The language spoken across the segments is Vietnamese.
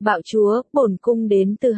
Bạo chúa, bổn cung đến từ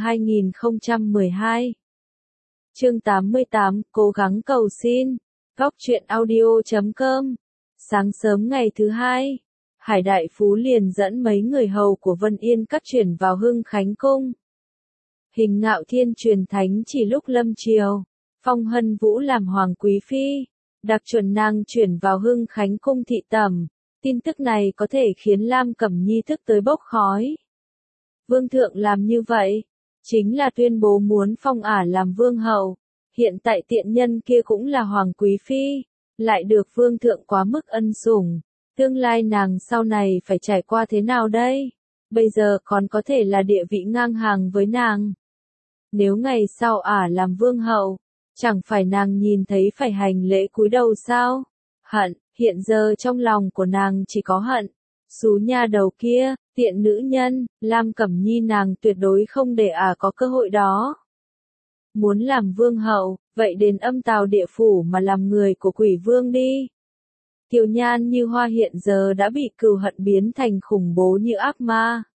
2012. Chương 88, cố gắng cầu xin. Góc truyện audio.com. Sáng sớm ngày thứ hai, Hải Đại Phú liền dẫn mấy người hầu của Vân Yên Các chuyển vào Hưng Khánh Cung. Hình Ngạo Thiên truyền thánh chỉ lúc lâm chiều, phong Hân Vũ làm hoàng quý phi, đặc chuẩn nàng chuyển vào Hưng Khánh Cung thị tẩm. Tin tức này có thể khiến Lam Cẩm Nhi thức tới bốc khói. Vương thượng làm như vậy, chính là tuyên bố muốn phong ả làm vương hậu. Hiện tại tiện nhân kia cũng là hoàng quý phi, lại được vương thượng quá mức ân sủng. Tương lai nàng sau này phải trải qua thế nào đây? Bây giờ còn có thể là địa vị ngang hàng với nàng. Nếu ngày sau ả làm vương hậu, chẳng phải nàng nhìn thấy phải hành lễ cúi đầu sao? Hận, hiện giờ trong lòng của nàng chỉ có hận. Xú nha đầu kia, tiện nữ nhân, Lam Cẩm Nhi nàng tuyệt đối không để ả có cơ hội đó. Muốn làm vương hậu, vậy đến âm tào địa phủ mà làm người của quỷ vương đi. Kiều Nhan Như Hoa hiện giờ đã bị cừu hận biến thành khủng bố như ác ma.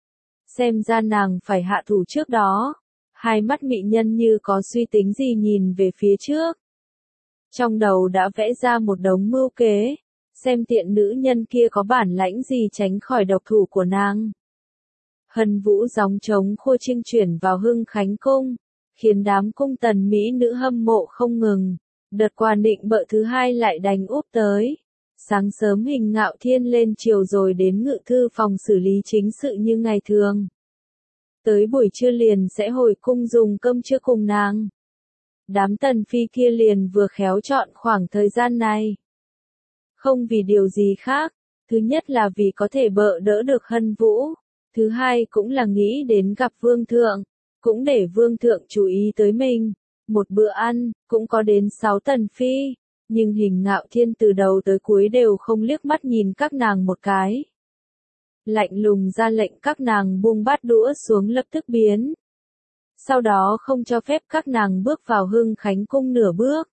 Xem ra nàng phải hạ thủ trước đó. Hai mắt mỹ nhân như có suy tính gì nhìn về phía trước. Trong đầu đã vẽ ra một đống mưu kế, xem tiện nữ nhân kia có bản lãnh gì tránh khỏi độc thủ của nàng. Hân Vũ gióng trống khua chiêng chuyển vào Hưng Khánh Cung, khiến đám cung tần mỹ nữ hâm mộ không ngừng. Đợt quà nịnh bợ thứ hai lại đành úp tới. Sáng sớm Hình Ngạo Thiên lên chiều rồi đến ngự thư phòng xử lý chính sự như ngày thường. Tới buổi trưa liền sẽ hồi cung dùng cơm trưa cùng nàng. Đám tần phi kia liền vừa khéo chọn khoảng thời gian này. Không vì điều gì khác, thứ nhất là vì có thể bợ đỡ được Hân Vũ, thứ hai cũng là nghĩ đến gặp vương thượng, cũng để vương thượng chú ý tới mình. Một bữa ăn, cũng có đến 6 tần phi, nhưng Hình Ngạo Thiên từ đầu tới cuối đều không liếc mắt nhìn các nàng một cái. Lạnh lùng ra lệnh các nàng buông bát đũa xuống lập tức biến. Sau đó không cho phép các nàng bước vào Hưng Khánh Cung nửa bước.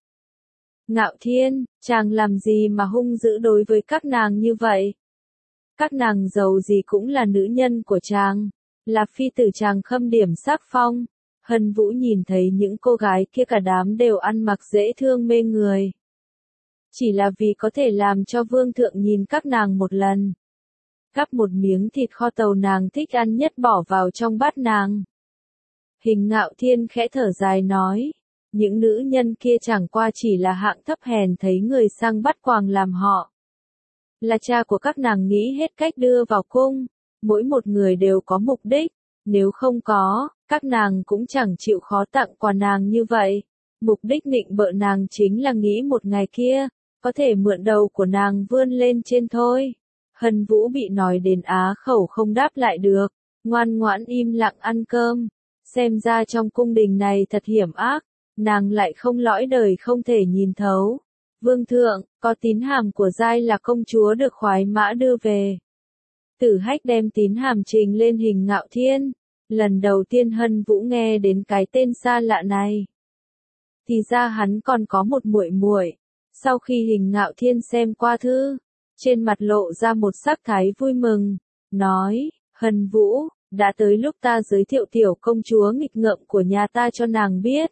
Ngạo Thiên, chàng làm gì mà hung dữ đối với các nàng như vậy? Các nàng giàu gì cũng là nữ nhân của chàng, là phi tử chàng khâm điểm sắc phong. Hân Vũ nhìn thấy những cô gái kia cả đám đều ăn mặc dễ thương mê người. Chỉ là vì có thể làm cho vương thượng nhìn các nàng một lần. Gắp một miếng thịt kho tàu nàng thích ăn nhất bỏ vào trong bát nàng. Hình Ngạo Thiên khẽ thở dài nói, những nữ nhân kia chẳng qua chỉ là hạng thấp hèn thấy người sang bắt quàng làm họ. Là cha của các nàng nghĩ hết cách đưa vào cung, mỗi một người đều có mục đích, nếu không có, các nàng cũng chẳng chịu khó tặng quà nàng như vậy. Mục đích nịnh bợ nàng chính là nghĩ một ngày kia, có thể mượn đầu của nàng vươn lên trên thôi. Hân Vũ bị nói đến á khẩu không đáp lại được, ngoan ngoãn im lặng ăn cơm. Xem ra trong cung đình này thật hiểm ác, nàng lại không lõi đời không thể nhìn thấu. Vương thượng, có tín hàm của Giai Lạc công chúa được khoái mã đưa về. Tử Hách đem tín hàm trình lên Hình Ngạo Thiên. Lần đầu tiên Hân Vũ nghe đến cái tên xa lạ này. Thì ra hắn còn có một muội muội. Sau khi Hình Ngạo Thiên xem qua thư, trên mặt lộ ra một sắc thái vui mừng, nói, Hân Vũ, đã tới lúc ta giới thiệu tiểu công chúa nghịch ngợm của nhà ta cho nàng biết.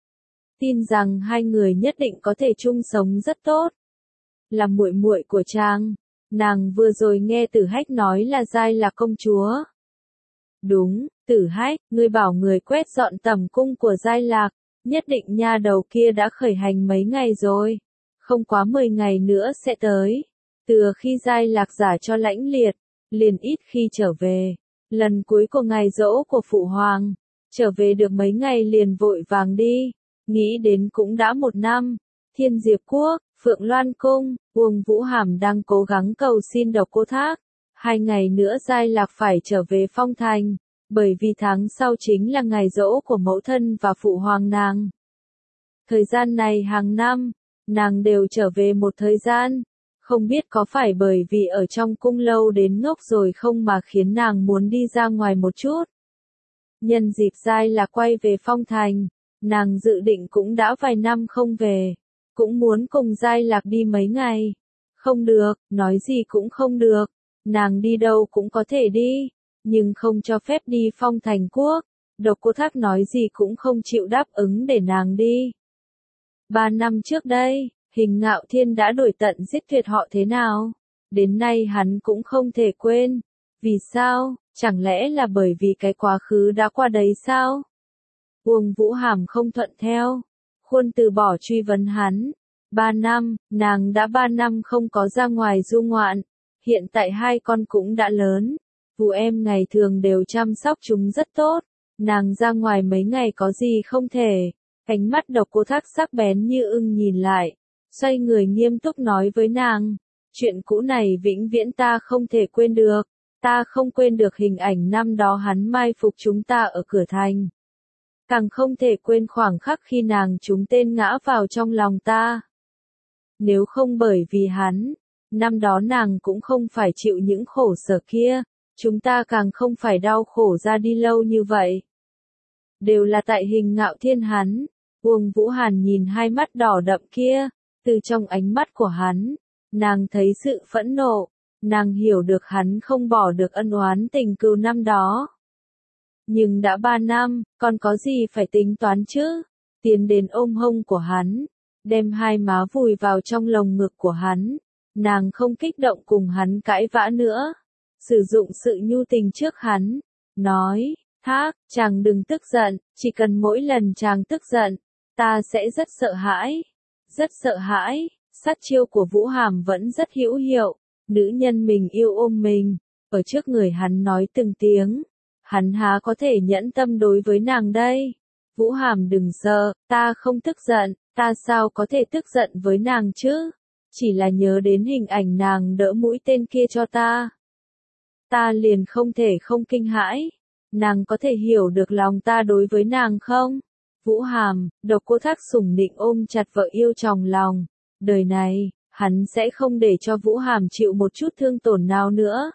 Tin rằng hai người nhất định có thể chung sống rất tốt. Là muội muội của chàng, nàng vừa rồi nghe Tử Hách nói là Giai Lạc công chúa. Đúng, Tử Hách, ngươi bảo người quét dọn tẩm cung của Giai Lạc, nhất định nha đầu kia đã khởi hành mấy ngày rồi. Không quá 10 ngày nữa sẽ tới. Từ khi Giai Lạc giả cho Lãnh Liệt, liền ít khi trở về. Lần cuối của ngày giỗ của Phụ Hoàng, trở về được mấy ngày liền vội vàng đi. Nghĩ đến cũng đã 1 năm. Thiên Diệp Quốc, Phượng Loan Cung, Uông Vũ Hàm đang cố gắng cầu xin Độc Cô Thác. 2 ngày nữa Giai Lạc phải trở về Phong Thành, bởi vì tháng sau chính là ngày giỗ của mẫu thân và Phụ Hoàng nàng. Thời gian này hàng năm, nàng đều trở về một thời gian. Không biết có phải bởi vì ở trong cung lâu đến ngốc rồi không mà khiến nàng muốn đi ra ngoài một chút. Nhân dịp Giai Lạc quay về Phong Thành, nàng dự định cũng đã vài năm không về, cũng muốn cùng Giai Lạc đi mấy ngày. Không được, nói gì cũng không được, nàng đi đâu cũng có thể đi, nhưng không cho phép đi Phong Thành Quốc. Độc Cô Thác nói gì cũng không chịu đáp ứng để nàng đi. 3 năm trước đây, Hình Ngạo Thiên đã đuổi tận giết tuyệt họ thế nào? Đến nay hắn cũng không thể quên. Vì sao? Chẳng lẽ là bởi vì cái quá khứ đã qua đấy sao? Uông Vũ Hàm không thuận theo. Khuôn từ bỏ truy vấn hắn. 3 năm, nàng đã 3 năm không có ra ngoài du ngoạn. Hiện tại hai con cũng đã lớn. Vụ em ngày thường đều chăm sóc chúng rất tốt. Nàng ra ngoài mấy ngày có gì không thể. Ánh mắt Độc Cô Thác sắc bén như ưng nhìn lại. Xoay người nghiêm túc nói với nàng. Chuyện cũ này vĩnh viễn ta không thể quên được. Ta không quên được hình ảnh năm đó hắn mai phục chúng ta ở cửa thành. Càng không thể quên khoảng khắc khi nàng trúng tên ngã vào trong lòng ta. Nếu không bởi vì hắn, năm đó nàng cũng không phải chịu những khổ sở kia, chúng ta càng không phải đau khổ ra đi lâu như vậy. Đều là tại Hình Ngạo Thiên hắn. Uông Vũ Hàn nhìn hai mắt đỏ đậm kia, từ trong ánh mắt của hắn, nàng thấy sự phẫn nộ, nàng hiểu được hắn không bỏ được ân oán tình cừu năm đó. Nhưng đã 3 năm, còn có gì phải tính toán chứ? Tiến đến ôm hông của hắn, đem hai má vùi vào trong lồng ngực của hắn, nàng không kích động cùng hắn cãi vã nữa, sử dụng sự nhu tình trước hắn, nói, Thác, chàng đừng tức giận, chỉ cần mỗi lần chàng tức giận, ta sẽ rất sợ hãi, rất sợ hãi. Sát chiêu của Vũ Hàm vẫn rất hữu hiệu, nữ nhân mình yêu ôm mình, ở trước người hắn nói từng tiếng, hắn há có thể nhẫn tâm đối với nàng đây. Vũ Hàm đừng sợ, ta không tức giận, ta sao có thể tức giận với nàng chứ? Chỉ là nhớ đến hình ảnh nàng đỡ mũi tên kia cho ta. Ta liền không thể không kinh hãi, nàng có thể hiểu được lòng ta đối với nàng không? Vũ Hàm, Độc Cô Thác sủng nịnh ôm chặt vợ yêu trong lòng. Đời này, hắn sẽ không để cho Vũ Hàm chịu một chút thương tổn nào nữa.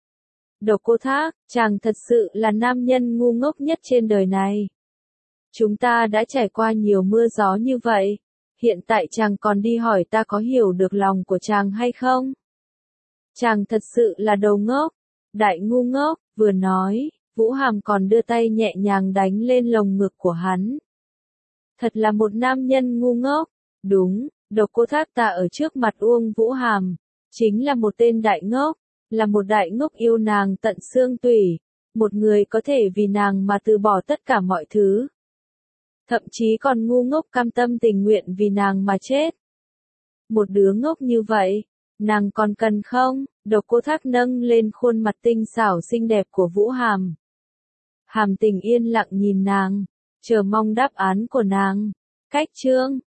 Độc Cô Thác, chàng thật sự là nam nhân ngu ngốc nhất trên đời này. Chúng ta đã trải qua nhiều mưa gió như vậy. Hiện tại chàng còn đi hỏi ta có hiểu được lòng của chàng hay không? Chàng thật sự là đầu ngốc, đại ngu ngốc, vừa nói, Vũ Hàm còn đưa tay nhẹ nhàng đánh lên lồng ngực của hắn. Thật là một nam nhân ngu ngốc, đúng. Độc Cô Thác ta ở trước mặt Uông Vũ Hàm, chính là một tên đại ngốc, là một đại ngốc yêu nàng tận xương tủy, một người có thể vì nàng mà từ bỏ tất cả mọi thứ. Thậm chí còn ngu ngốc cam tâm tình nguyện vì nàng mà chết. Một đứa ngốc như vậy, nàng còn cần không? Độc Cô Thác nâng lên khuôn mặt tinh xảo xinh đẹp của Vũ Hàm. Hàm Tình yên lặng nhìn nàng, chờ mong đáp án của nàng. Cách chương